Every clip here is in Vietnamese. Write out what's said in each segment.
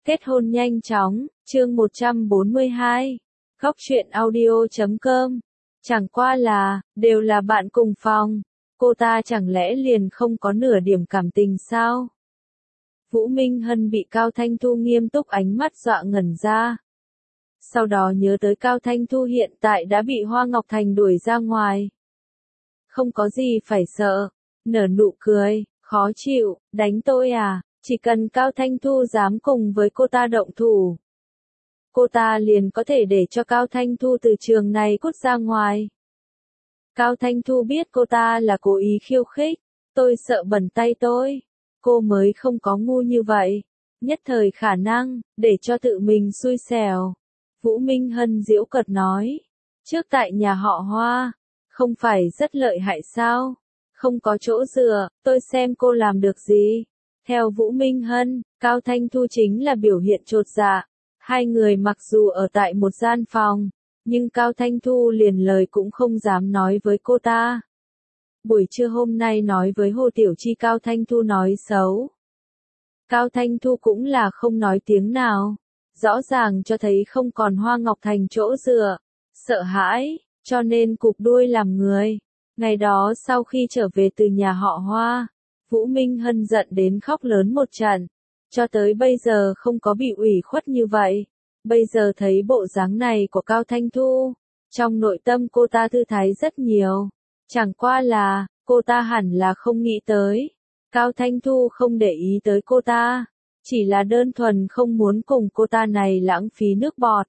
Kết hôn nhanh chóng, chương 142. Góc truyện audio.com. Chẳng qua là, đều là bạn cùng phòng. Cô ta chẳng lẽ liền không có nửa điểm cảm tình sao? Vũ Minh Hân bị Cao Thanh Thu nghiêm túc ánh mắt dọa ngẩn ra. Sau đó nhớ tới Cao Thanh Thu hiện tại đã bị Hoa Ngọc Thành đuổi ra ngoài. Không có gì phải sợ, nở nụ cười, khó chịu, đánh tôi à? Chỉ cần Cao Thanh Thu dám cùng với cô ta động thủ, cô ta liền có thể để cho Cao Thanh Thu từ trường này cút ra ngoài. Cao Thanh Thu biết cô ta là cố ý khiêu khích, tôi sợ bẩn tay tôi. Cô mới không có ngu như vậy. Nhất thời khả năng, để cho tự mình xui xẻo. Vũ Minh Hân giễu cợt nói. Trước tại nhà họ Hoa, không phải rất lợi hại sao? Không có chỗ dựa, tôi xem cô làm được gì? Theo Vũ Minh Hân, Cao Thanh Thu chính là biểu hiện chột dạ. Hai người mặc dù ở tại một gian phòng, nhưng Cao Thanh Thu liền lời cũng không dám nói với cô ta. Buổi trưa hôm nay nói với Hồ Tiểu Chi Cao Thanh Thu nói xấu. Cao Thanh Thu cũng là không nói tiếng nào. Rõ ràng cho thấy không còn Hoa Ngọc Thành chỗ dựa. Sợ hãi, cho nên cụp đuôi làm người. Ngày đó sau khi trở về từ nhà họ Hoa, Vũ Minh Hân giận đến khóc lớn một trận. Cho tới bây giờ không có bị ủy khuất như vậy. Bây giờ thấy bộ dáng này của Cao Thanh Thu, trong nội tâm cô ta thư thái rất nhiều. Chẳng qua là, cô ta hẳn là không nghĩ tới. Cao Thanh Thu không để ý tới cô ta, chỉ là đơn thuần không muốn cùng cô ta này lãng phí nước bọt.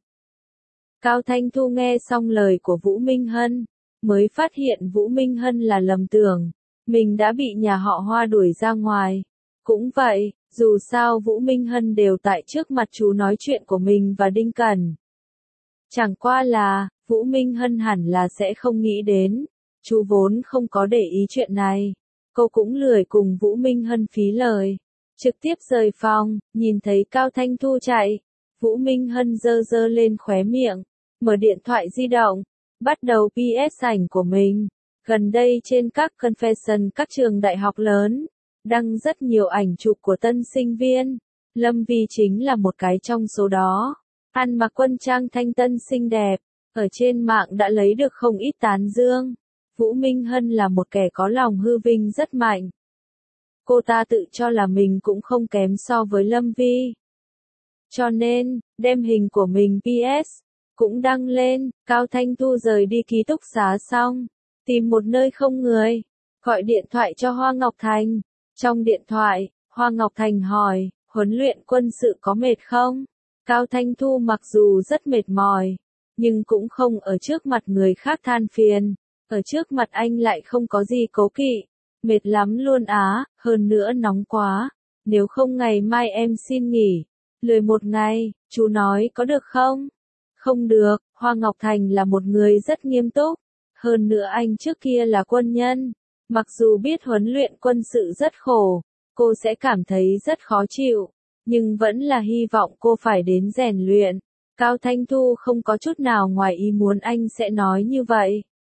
Cao Thanh Thu nghe xong lời của Vũ Minh Hân, mới phát hiện Vũ Minh Hân là lầm tưởng, mình đã bị nhà họ Hoa đuổi ra ngoài. Cũng vậy, dù sao Vũ Minh Hân đều tại trước mặt chú nói chuyện của mình và Đinh Cẩn. Chẳng qua là, Vũ Minh Hân hẳn là sẽ không nghĩ đến, chú vốn không có để ý chuyện này. Cô cũng lười cùng Vũ Minh Hân phí lời. Trực tiếp rời phòng, nhìn thấy Cao Thanh Thu chạy. Vũ Minh Hân giơ giơ lên khóe miệng, mở điện thoại di động, bắt đầu PS ảnh của mình. Gần đây trên các confession các trường đại học lớn, đăng rất nhiều ảnh chụp của tân sinh viên. Lâm Vi chính là một cái trong số đó. Ăn mặc quân trang thanh tân xinh đẹp, ở trên mạng đã lấy được không ít tán dương. Vũ Minh Hân là một kẻ có lòng hư vinh rất mạnh. Cô ta tự cho là mình cũng không kém so với Lâm Vi. Cho nên, đem hình của mình PS, cũng đăng lên. Cao Thanh Thu rời đi ký túc xá xong, tìm một nơi không người, gọi điện thoại cho Hoa Ngọc Thành. Trong điện thoại, Hoa Ngọc Thành hỏi, huấn luyện quân sự có mệt không? Cao Thanh Thu mặc dù rất mệt mỏi, nhưng cũng không ở trước mặt người khác than phiền. Ở trước mặt anh lại không có gì cố kỵ. Mệt lắm luôn á, hơn nữa nóng quá. Nếu không ngày mai em xin nghỉ. Lười một ngày, chú nói có được không? Không được, Hoa Ngọc Thành là một người rất nghiêm túc. Hơn nữa anh trước kia là quân nhân. Mặc dù biết huấn luyện quân sự rất khổ, cô sẽ cảm thấy rất khó chịu. Nhưng vẫn là hy vọng cô phải đến rèn luyện. Cao Thanh Thu không có chút nào ngoài ý muốn anh sẽ nói như vậy.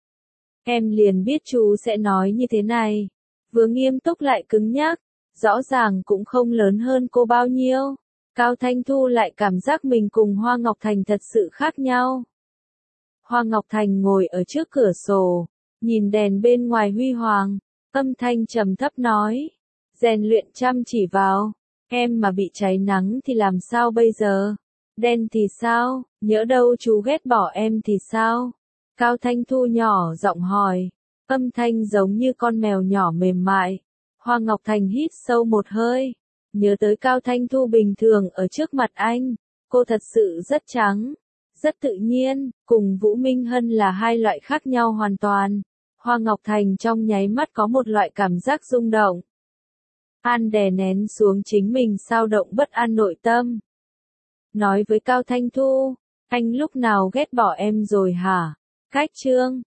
Em liền biết chú sẽ nói như thế này. Vừa nghiêm túc lại cứng nhắc, rõ ràng cũng không lớn hơn cô bao nhiêu. Cao Thanh Thu lại cảm giác mình cùng Hoa Ngọc Thành thật sự khác nhau. Hoa Ngọc Thành ngồi ở trước cửa sổ, nhìn đèn bên ngoài huy hoàng, âm thanh trầm thấp nói. Rèn luyện chăm chỉ vào, em mà bị cháy nắng thì làm sao bây giờ? Đen thì sao, nhỡ đâu chú ghét bỏ em thì sao? Cao Thanh Thu nhỏ giọng hỏi, âm thanh giống như con mèo nhỏ mềm mại. Hoa Ngọc Thành hít sâu một hơi, nhớ tới Cao Thanh Thu bình thường ở trước mặt anh, cô thật sự rất trắng, rất tự nhiên, cùng Vũ Minh Hân là hai loại khác nhau hoàn toàn. Hoa Ngọc Thành trong nháy mắt có một loại cảm giác rung động. An đè nén xuống chính mình xao động bất an nội tâm. Nói với Cao Thanh Thu, anh lúc nào ghét bỏ em rồi hả? Cách chương